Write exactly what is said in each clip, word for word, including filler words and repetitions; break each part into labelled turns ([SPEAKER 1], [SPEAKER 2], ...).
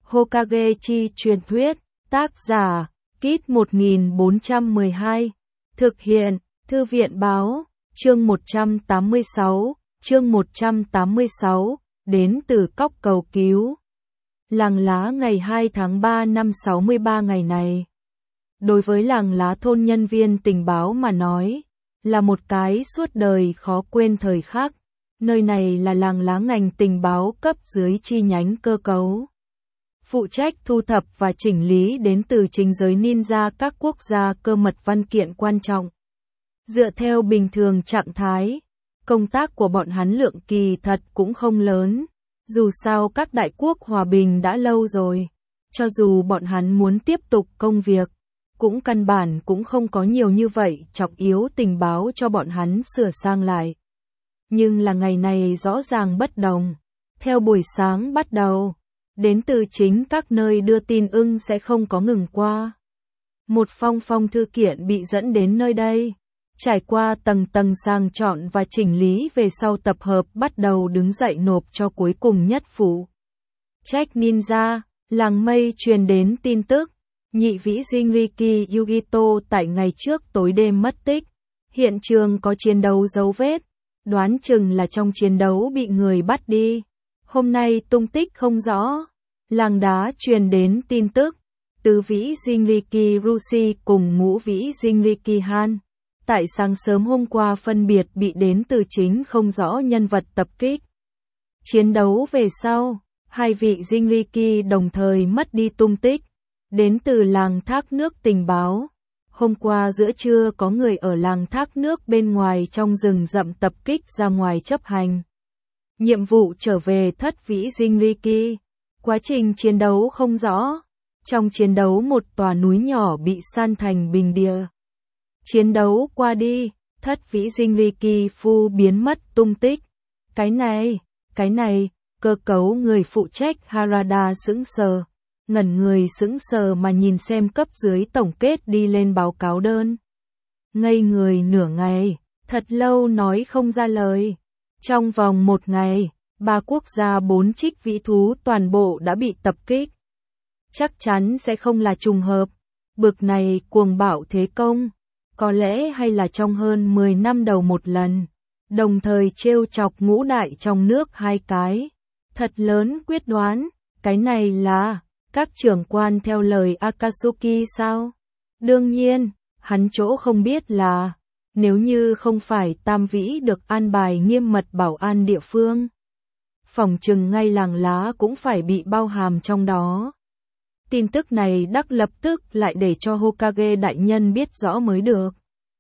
[SPEAKER 1] Hokage chi truyền thuyết, tác giả, Kit một nghìn bốn trăm mười hai, thực hiện, Thư viện báo, chương một trăm tám mươi sáu, chương một trăm tám mươi sáu, đến từ cóc cầu cứu. Làng Lá ngày hai tháng ba năm sáu mươi ba ngày này. Đối với làng Lá thôn nhân viên tình báo mà nói, là một cái suốt đời khó quên thời khắc. Nơi này là làng Lá ngành tình báo cấp dưới chi nhánh cơ cấu. Phụ trách thu thập và chỉnh lý đến từ chính giới ninja các quốc gia cơ mật văn kiện quan trọng. Dựa theo bình thường trạng thái, công tác của bọn hắn lượng kỳ thật cũng không lớn. Dù sao các đại quốc hòa bình đã lâu rồi, cho dù bọn hắn muốn tiếp tục công việc, cũng căn bản cũng không có nhiều như vậy trọng yếu tình báo cho bọn hắn sửa sang lại. Nhưng là ngày này rõ ràng bất đồng. Theo buổi sáng bắt đầu, đến từ chính các nơi đưa tin ưng sẽ không có ngừng qua. Một phong phong thư kiện bị dẫn đến nơi đây, trải qua tầng tầng sàng chọn và chỉnh lý về sau tập hợp bắt đầu đứng dậy nộp cho cuối cùng nhất phụ trách ninja. Làng mây truyền đến tin tức, nhị vĩ Jinriki Yugito tại ngày trước tối đêm mất tích. Hiện trường có chiến đấu dấu vết, đoán chừng là trong chiến đấu bị người bắt đi. Hôm nay tung tích không rõ. Làng đá truyền đến tin tức, tứ vĩ Jinriki Rushi cùng ngũ vĩ Jinriki Han tại sáng sớm hôm qua phân biệt bị đến từ chính không rõ nhân vật tập kích. Chiến đấu về sau, hai vị Jinriki đồng thời mất đi tung tích, đến từ làng thác nước tình báo. Hôm qua giữa trưa có người ở làng thác nước bên ngoài trong rừng rậm tập kích ra ngoài chấp hành nhiệm vụ trở về thất vĩ Jinriki. Quá trình chiến đấu không rõ. Trong chiến đấu một tòa núi nhỏ bị san thành bình địa. Chiến đấu qua đi, thất vĩ Jinriki Phu biến mất tung tích. Cái này, cái này, cơ cấu người phụ trách Harada sững sờ. Ngẩn người sững sờ mà nhìn xem cấp dưới tổng kết đi lên báo cáo đơn. Ngây người nửa ngày, thật lâu nói không ra lời. Trong vòng một ngày, ba quốc gia bốn trích vĩ thú toàn bộ đã bị tập kích. Chắc chắn sẽ không là trùng hợp. Bực này cuồng bạo thế công, có lẽ hay là trong hơn mười năm đầu một lần. Đồng thời trêu chọc ngũ đại trong nước hai cái. Thật lớn quyết đoán, cái này là các trưởng quan theo lời Akatsuki sao? Đương nhiên, hắn chỗ không biết là, nếu như không phải tam vĩ được an bài nghiêm mật bảo an địa phương, phỏng chừng ngay làng Lá cũng phải bị bao hàm trong đó. Tin tức này đắc lập tức lại để cho Hokage đại nhân biết rõ mới được.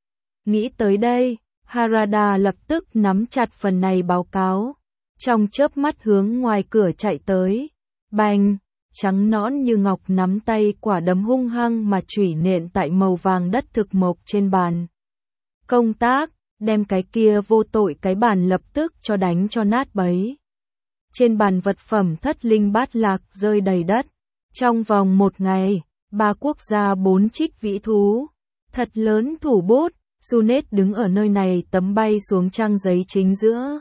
[SPEAKER 1] Nghĩ tới đây, Harada lập tức nắm chặt phần này báo cáo, trong chớp mắt hướng ngoài cửa chạy tới. Bành, trắng nõn như ngọc nắm tay quả đấm hung hăng mà chủy nện tại màu vàng đất thực mộc trên bàn công tác, đem cái kia vô tội cái bàn lập tức cho đánh cho nát bấy. Trên bàn vật phẩm thất linh bát lạc rơi đầy đất. Trong vòng một ngày, ba quốc gia bốn trích vĩ thú. Thật lớn thủ bút, Sunet đứng ở nơi này tấm bay xuống trang giấy chính giữa.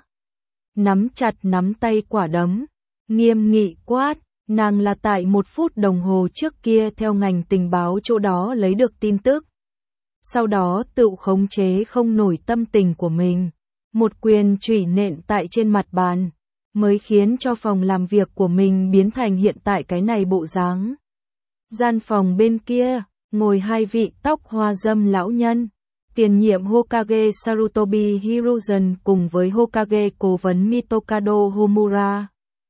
[SPEAKER 1] Nắm chặt nắm tay quả đấm, nghiêm nghị quát, nàng là tại một phút đồng hồ trước kia theo ngành tình báo chỗ đó lấy được tin tức. Sau đó tự khống chế không nổi tâm tình của mình. Một quyền chủy nện tại trên mặt bàn, mới khiến cho phòng làm việc của mình biến thành hiện tại cái này bộ dáng. Gian phòng bên kia, ngồi hai vị tóc hoa râm lão nhân. Tiền nhiệm Hokage Sarutobi Hiruzen cùng với Hokage cố vấn Mitokado Homura.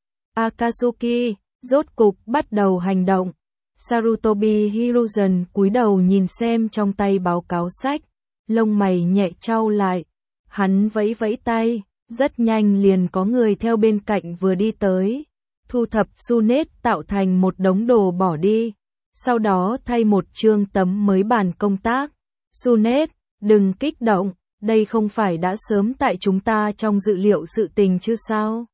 [SPEAKER 1] Akatsuki, rốt cục bắt đầu hành động. Sarutobi Hiruzen cúi đầu nhìn xem trong tay báo cáo sách, lông mày nhẹ chau lại. Hắn vẫy vẫy tay, rất nhanh liền có người theo bên cạnh vừa đi tới, thu thập Sunet tạo thành một đống đồ bỏ đi, sau đó thay một chương tấm mới bàn công tác. Sunet, đừng kích động, đây không phải đã sớm tại chúng ta trong dự liệu sự tình chứ sao?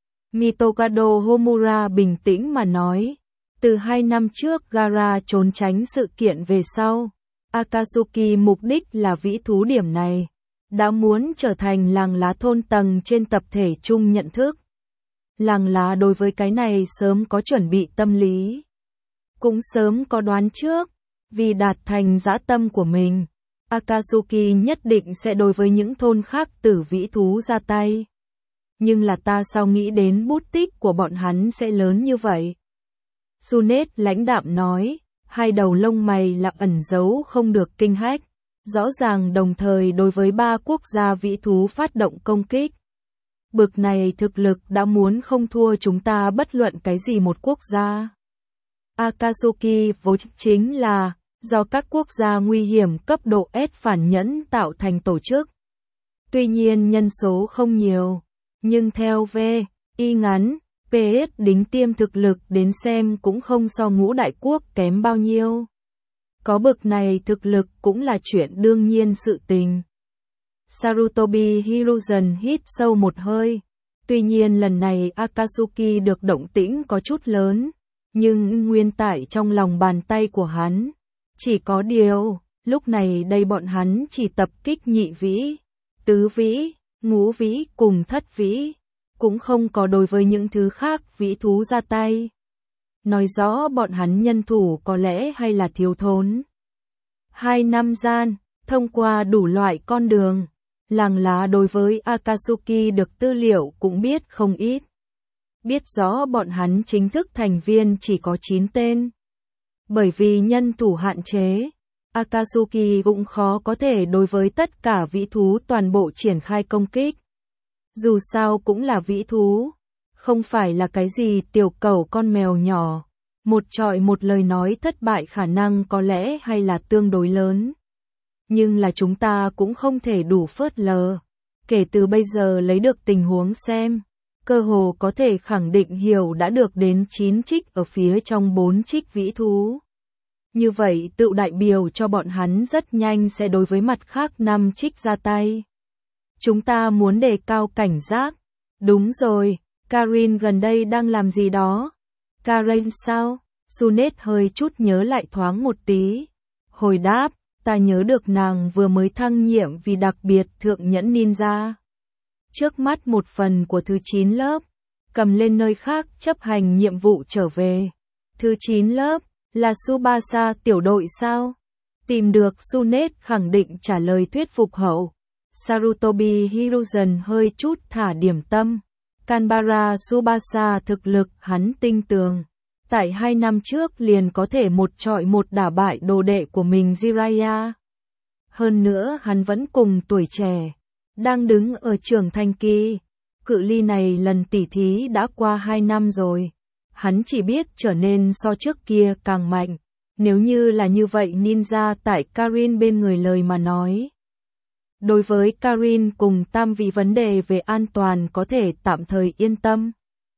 [SPEAKER 1] Mitokado Homura bình tĩnh mà nói, từ hai năm trước Gara trốn tránh sự kiện về sau, Akatsuki mục đích là vĩ thú điểm này, đã muốn trở thành làng Lá thôn tầng trên tập thể chung nhận thức. Làng lá đối với cái này sớm có chuẩn bị tâm lý. Cũng sớm có đoán trước, vì đạt thành dã tâm của mình, Akatsuki nhất định sẽ đối với những thôn khác tử vĩ thú ra tay. Nhưng là ta sao nghĩ đến bút tích của bọn hắn sẽ lớn như vậy? Tsunade lãnh đạm nói, hai đầu lông mày là ẩn giấu không được kinh hách, rõ ràng đồng thời đối với ba quốc gia vĩ thú phát động công kích. Bực này thực lực đã muốn không thua chúng ta bất luận cái gì một quốc gia. Akatsuki vốn chính là do các quốc gia nguy hiểm cấp độ S phản nhẫn tạo thành tổ chức. Tuy nhiên nhân số không nhiều, nhưng theo V, Y ngắn, pê ét đính tiêm thực lực đến xem cũng không so ngũ đại quốc kém bao nhiêu. Có bực này thực lực cũng là chuyện đương nhiên sự tình. Sarutobi Hiruzen hít sâu một hơi. Tuy nhiên lần này Akatsuki được động tĩnh có chút lớn, nhưng nguyên tại trong lòng bàn tay của hắn. Chỉ có điều, lúc này đây bọn hắn chỉ tập kích nhị vĩ, tứ vĩ, ngũ vĩ cùng thất vĩ, cũng không có đối với những thứ khác vĩ thú ra tay. Nói rõ bọn hắn nhân thủ có lẽ hay là thiếu thốn. Hai năm gian, thông qua đủ loại con đường, làng lá đối với Akatsuki được tư liệu cũng biết không ít. Biết rõ bọn hắn chính thức thành viên chỉ có chín tên. Bởi vì nhân thủ hạn chế, Akatsuki cũng khó có thể đối với tất cả vĩ thú toàn bộ triển khai công kích. Dù sao cũng là vĩ thú, không phải là cái gì tiểu cẩu con mèo nhỏ. Một trọi một lời nói thất bại khả năng có lẽ hay là tương đối lớn. Nhưng là chúng ta cũng không thể đủ phớt lờ. Kể từ bây giờ lấy được tình huống xem, cơ hồ có thể khẳng định hiểu đã được đến chín trích ở phía trong bốn trích vĩ thú. Như vậy tự đại biểu cho bọn hắn rất nhanh sẽ đối với mặt khác năm trích ra tay. Chúng ta muốn đề cao cảnh giác. Đúng rồi, Karin gần đây đang làm gì đó? Karin sao? Tsunade hơi chút nhớ lại thoáng một tí. Hồi đáp, ta nhớ được nàng vừa mới thăng nhiệm vì đặc biệt thượng nhẫn ninja. Trước mắt một phần của thứ chín lớp, cầm lên nơi khác chấp hành nhiệm vụ trở về. Thứ chín lớp, là Tsubasa tiểu đội sao? Tìm được Tsunade khẳng định trả lời thuyết phục hậu. Sarutobi Hiruzen hơi chút thả điểm tâm. Kanbara Tsubasa thực lực hắn tinh tường. Tại hai năm trước liền có thể một trọi một đả bại đồ đệ của mình Jiraiya. Hơn nữa hắn vẫn cùng tuổi trẻ, đang đứng ở trưởng thành kỳ. Cự ly này lần tỉ thí đã qua hai năm rồi. Hắn chỉ biết trở nên so trước kia càng mạnh. Nếu như là như vậy ninja tại Karin bên người lời mà nói. Đối với Karin cùng tam vị vấn đề về an toàn có thể tạm thời yên tâm.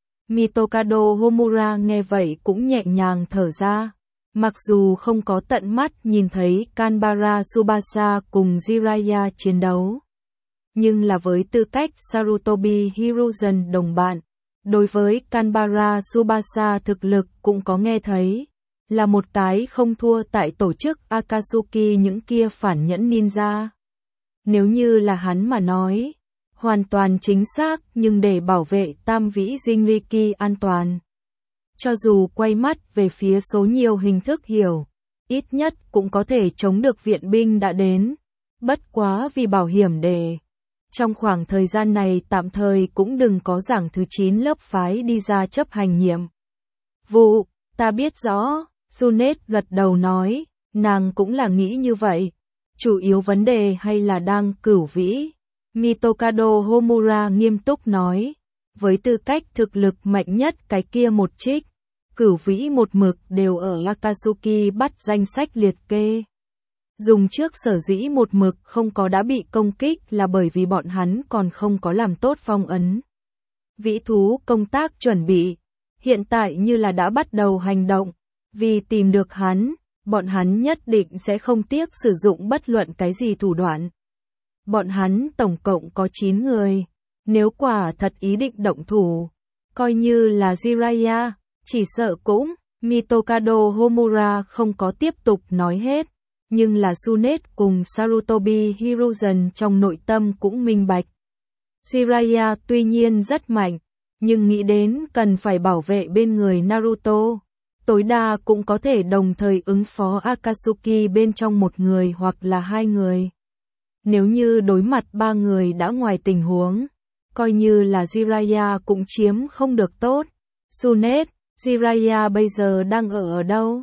[SPEAKER 1] Mitokado Homura nghe vậy cũng nhẹ nhàng thở ra. Mặc dù không có tận mắt nhìn thấy Kanbara Tsubasa cùng Jiraiya chiến đấu. Nhưng là với tư cách Sarutobi Hiruzen đồng bạn, đối với Kanbara Tsubasa thực lực cũng có nghe thấy. Là một cái không thua tại tổ chức Akatsuki những kia phản nhẫn ninja. Nếu như là hắn mà nói, hoàn toàn chính xác nhưng để bảo vệ tam vĩ Jinriki an toàn. Cho dù quay mắt về phía số nhiều hình thức hiểu, ít nhất cũng có thể chống được viện binh đã đến. Bất quá vì bảo hiểm để. Trong khoảng thời gian này tạm thời cũng đừng có giảng thứ chín lớp phái đi ra chấp hành nhiệm vụ. Ta biết rõ, Tsunade gật đầu nói, nàng cũng là nghĩ như vậy. Chủ yếu vấn đề hay là đang cửu vĩ. Mitokado Homura nghiêm túc nói, với tư cách thực lực mạnh nhất cái kia một trích, cửu vĩ một mực đều ở Akatsuki bắt danh sách liệt kê. Dùng trước sở dĩ một mực không có đã bị công kích là bởi vì bọn hắn còn không có làm tốt phong ấn. Vĩ thú công tác chuẩn bị, hiện tại như là đã bắt đầu hành động, vì tìm được hắn, bọn hắn nhất định sẽ không tiếc sử dụng bất luận cái gì thủ đoạn. Bọn hắn tổng cộng có chín người, nếu quả thật ý định động thủ, coi như là Jiraiya, chỉ sợ cũng, Mitokado Homura không có tiếp tục nói hết, nhưng là Tsunade cùng Sarutobi Hiruzen trong nội tâm cũng minh bạch. Jiraiya tuy nhiên rất mạnh, Nhưng nghĩ đến cần phải bảo vệ bên người Naruto, tối đa cũng có thể đồng thời ứng phó Akatsuki bên trong một người hoặc là hai người. Nếu như đối mặt ba người đã ngoài tình huống, coi như là Jiraiya cũng chiếm không được tốt. Tsunade, Jiraiya bây giờ đang ở ở đâu?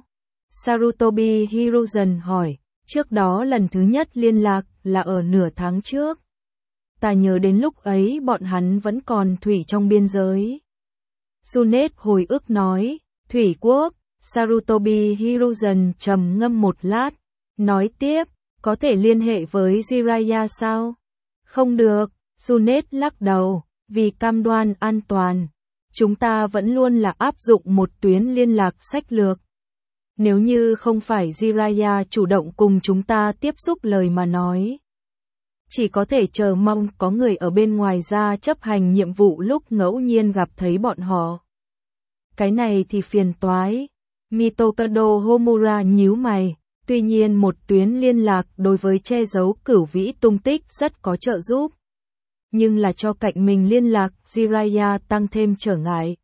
[SPEAKER 1] Sarutobi Hiruzen hỏi, trước đó lần thứ nhất liên lạc là ở nửa tháng trước. Ta nhớ đến lúc ấy bọn hắn vẫn còn thủy trong biên giới. Tsunade hồi ức nói, thủy quốc. Sarutobi Hiruzen trầm ngâm một lát, nói tiếp, có thể liên hệ với Jiraiya sao? Không được, Tsunade lắc đầu, vì cam đoan an toàn. Chúng ta vẫn luôn là áp dụng một tuyến liên lạc sách lược. Nếu như không phải Jiraiya chủ động cùng chúng ta tiếp xúc lời mà nói, chỉ có thể chờ mong có người ở bên ngoài ra chấp hành nhiệm vụ lúc ngẫu nhiên gặp thấy bọn họ. Cái này thì phiền toái. Mitokado Homura nhíu mày, tuy nhiên một tuyến liên lạc đối với che giấu cửu vĩ tung tích rất có trợ giúp. Nhưng là cho cạnh mình liên lạc Jiraiya tăng thêm trở ngại.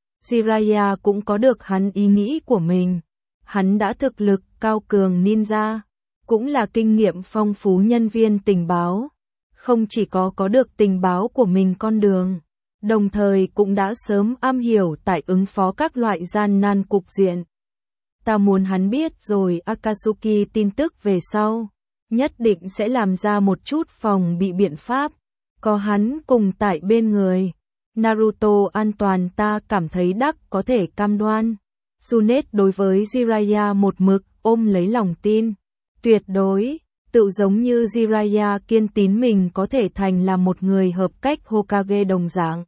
[SPEAKER 1] Jiraiya cũng có được hắn ý nghĩ của mình. Hắn đã thực lực cao cường ninja, cũng là kinh nghiệm phong phú nhân viên tình báo. Không chỉ có có được tình báo của mình con đường, đồng thời cũng đã sớm am hiểu tại ứng phó các loại gian nan cục diện. Ta muốn hắn biết rồi Akatsuki tin tức về sau, nhất định sẽ làm ra một chút phòng bị biện pháp. Có hắn cùng tại bên người, Naruto an toàn ta cảm thấy đắc có thể cam đoan. Tsunade đối với Jiraiya một mực ôm lấy lòng tin. Tuyệt đối, tự giống như Jiraiya kiên tín mình có thể thành là một người hợp cách Hokage đồng dạng.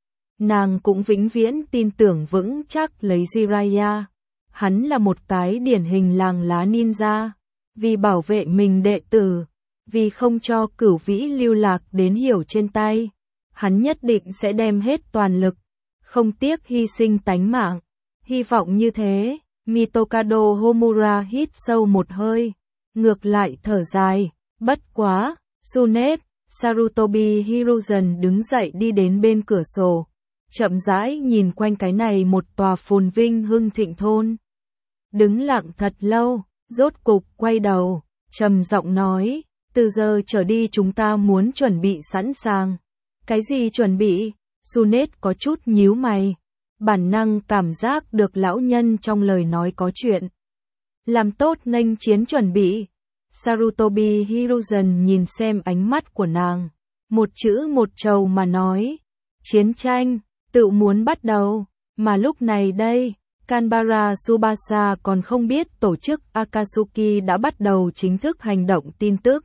[SPEAKER 1] Nàng cũng vĩnh viễn tin tưởng vững chắc lấy Jiraiya. Hắn là một cái điển hình làng lá ninja. Vì bảo vệ mình đệ tử, vì không cho cửu vĩ lưu lạc đến hiểu trên tay, hắn nhất định sẽ đem hết toàn lực, không tiếc hy sinh tánh mạng. Hy vọng như thế, Mitokado Homura hít sâu một hơi, ngược lại thở dài, bất quá, Tsunade, Sarutobi Hiruzen đứng dậy đi đến bên cửa sổ, chậm rãi nhìn quanh cái này một tòa phồn vinh hưng thịnh thôn. Đứng lặng thật lâu, rốt cục quay đầu, trầm giọng nói, từ giờ trở đi chúng ta muốn chuẩn bị sẵn sàng. Cái gì chuẩn bị? Tsunade có chút nhíu mày. Bản năng cảm giác được lão nhân trong lời nói có chuyện. Làm tốt nghênh chiến chuẩn bị. Sarutobi Hiruzen nhìn xem ánh mắt của nàng. Một chữ một trầu mà nói. Chiến tranh, tự muốn bắt đầu. Mà lúc này đây, Kanbara Tsubasa còn không biết tổ chức Akatsuki đã bắt đầu chính thức hành động tin tức.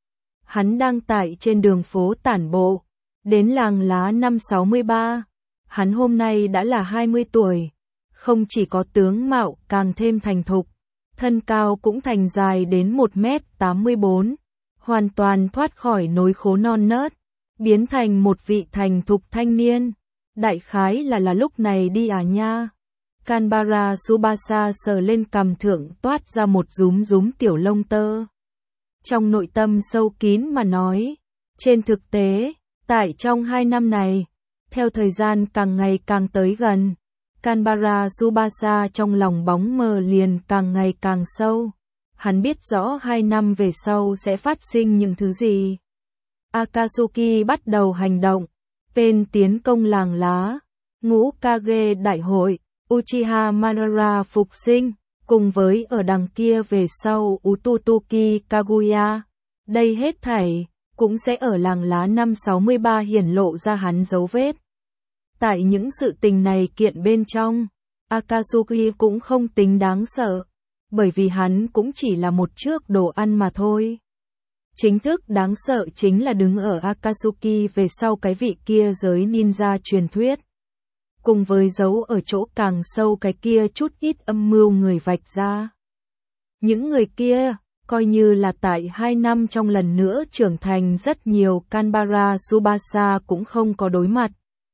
[SPEAKER 1] Hắn đang tại trên đường phố tản bộ. Đến làng lá năm sáu mươi ba. Hắn hôm nay đã là hai mươi tuổi, không chỉ có tướng mạo càng thêm thành thục, thân cao cũng thành dài đến một mét tám mươi bốn, hoàn toàn thoát khỏi nỗi khố non nớt, biến thành một vị thành thục thanh niên. Đại khái là là lúc này đi à nha. Kanbara Tsubasa sờ lên cằm thượng toát ra một rúm rúm tiểu lông tơ. Trong nội tâm sâu kín mà nói, trên thực tế, tại trong hai năm này, theo thời gian càng ngày càng tới gần, Kanbara Tsubasa trong lòng bóng mờ liền càng ngày càng sâu. Hắn biết rõ hai năm về sau sẽ phát sinh những thứ gì. Akatsuki bắt đầu hành động, bên tiến công làng lá, ngũ Kage đại hội, Uchiha Madara phục sinh, cùng với ở đằng kia về sau Ututuki Kaguya. Đây hết thảy cũng sẽ ở làng lá năm sáu mươi ba hiển lộ ra hắn dấu vết. Tại những sự tình này kiện bên trong, Akatsuki cũng không tính đáng sợ, bởi vì hắn cũng chỉ là một trước đồ ăn mà thôi. Chính thức đáng sợ chính là đứng ở Akatsuki về sau cái vị kia giới ninja truyền thuyết. Cùng với dấu ở chỗ càng sâu cái kia chút ít âm mưu người vạch ra. Những người kia, coi như là tại hai năm trong lần nữa trưởng thành rất nhiều Kanbara Tsubasa cũng không có đối mặt.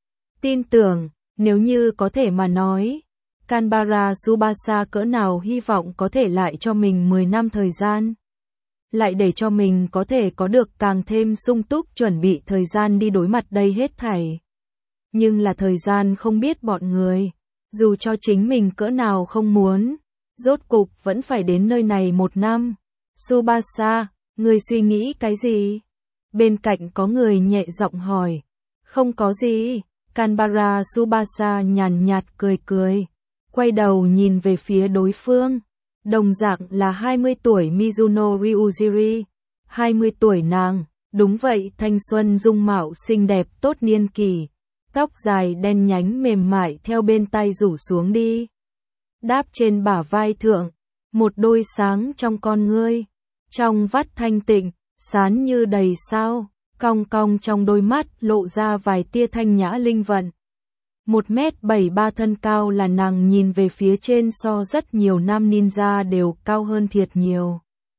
[SPEAKER 1] Tin tưởng, nếu như có thể mà nói, Kanbara Tsubasa cỡ nào hy vọng có thể lại cho mình mười năm thời gian. Lại để cho mình có thể có được càng thêm sung túc chuẩn bị thời gian đi đối mặt đây hết thảy. nhưng là thời gian không biết bọn người, dù cho chính mình cỡ nào không muốn, rốt cục vẫn phải đến nơi này một năm. Tsubasa, người suy nghĩ cái gì? Bên cạnh có người nhẹ giọng hỏi. Không có gì, Kanbara Tsubasa nhàn nhạt cười cười, quay đầu nhìn về phía đối phương. Đồng dạng là hai mươi tuổi Mizuno Ryujiri, hai mươi tuổi nàng, đúng vậy, thanh xuân dung mạo xinh đẹp tốt niên kỷ, tóc dài đen nhánh mềm mại theo bên tay rủ xuống đi. Đáp trên bả vai thượng, một đôi sáng trong con ngươi, trong vắt thanh tịnh, sáng như đầy sao, cong cong trong đôi mắt lộ ra vài tia thanh nhã linh vận. Một mét bảy ba thân cao là nàng nhìn về phía trên so rất nhiều nam ninja đều cao hơn thiệt nhiều.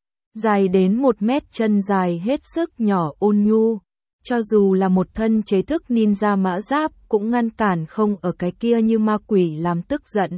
[SPEAKER 1] Dài đến một mét chân dài hết sức nhỏ ôn nhu, cho dù là một thân chế thức ninja mã giáp cũng ngăn cản không ở cái kia như ma quỷ làm tức giận.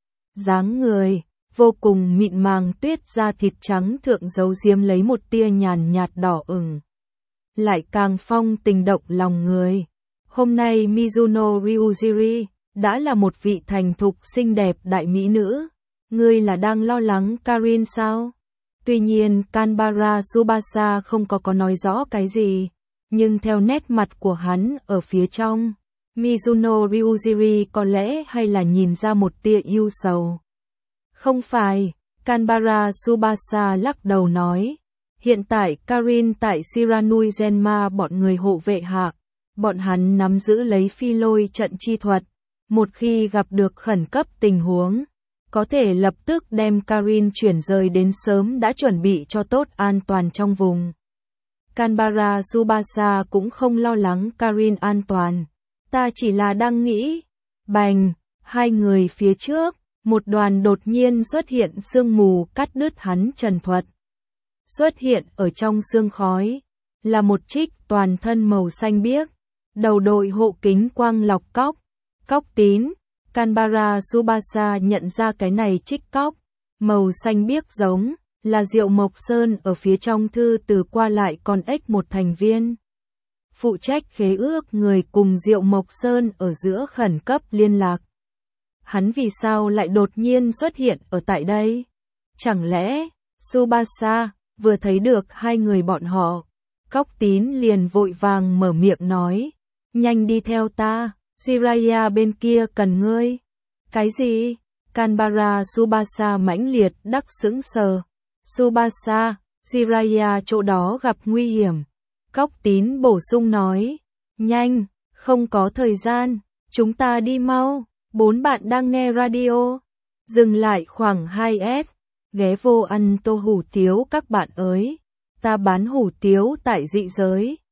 [SPEAKER 1] Dáng người, vô cùng mịn màng tuyết da thịt trắng thượng giấu diếm lấy một tia nhàn nhạt đỏ ửng. Lại càng phong tình động lòng người. Hôm nay Mizuno Ryujiri đã là một vị thành thục xinh đẹp đại mỹ nữ. Ngươi là đang lo lắng Karin sao? Tuy nhiên Kanbara Tsubasa không có có nói rõ cái gì, nhưng theo nét mặt của hắn ở phía trong, Mizuno Ryujiri có lẽ hay là nhìn ra một tia ưu sầu. Không phải, Kanbara Tsubasa lắc đầu nói. Hiện tại Karin tại Shiranui Genma bọn người hộ vệ hạ, bọn hắn nắm giữ lấy phi lôi trận chi thuật, một khi gặp được khẩn cấp tình huống, có thể lập tức đem Karin chuyển rời đến sớm đã chuẩn bị cho tốt an toàn trong vùng. Kanbara Tsubasa cũng không lo lắng Karin an toàn, ta chỉ là đang nghĩ. Bành, hai người phía trước, một đoàn đột nhiên xuất hiện sương mù cắt đứt hắn trần thuật. Xuất hiện ở trong sương khói, là một trích toàn thân màu xanh biếc, đầu đội hộ kính quang lọc cóc, cóc tín. Kanbara Tsubasa nhận ra cái này trích cóc, màu xanh biếc giống, là Diệu Mộc Sơn ở phía trong thư từ qua lại con ếch một thành viên. Phụ trách khế ước người cùng Diệu Mộc Sơn ở giữa khẩn cấp liên lạc. Hắn vì sao lại đột nhiên xuất hiện ở tại đây? Chẳng lẽ, Tsubasa vừa thấy được hai người bọn họ, Cóc Tín liền vội vàng mở miệng nói, nhanh đi theo ta, Jiraiya bên kia cần ngươi. Cái gì? Kanbara Tsubasa mãnh liệt đắc sững sờ. Tsubasa, Jiraiya chỗ đó gặp nguy hiểm. Cóc Tín bổ sung nói, nhanh, không có thời gian, chúng ta đi mau. Bốn bạn đang nghe radio, dừng lại khoảng hai S, ghé vô ăn tô hủ tiếu các bạn ơi, ta bán hủ tiếu tại dị giới.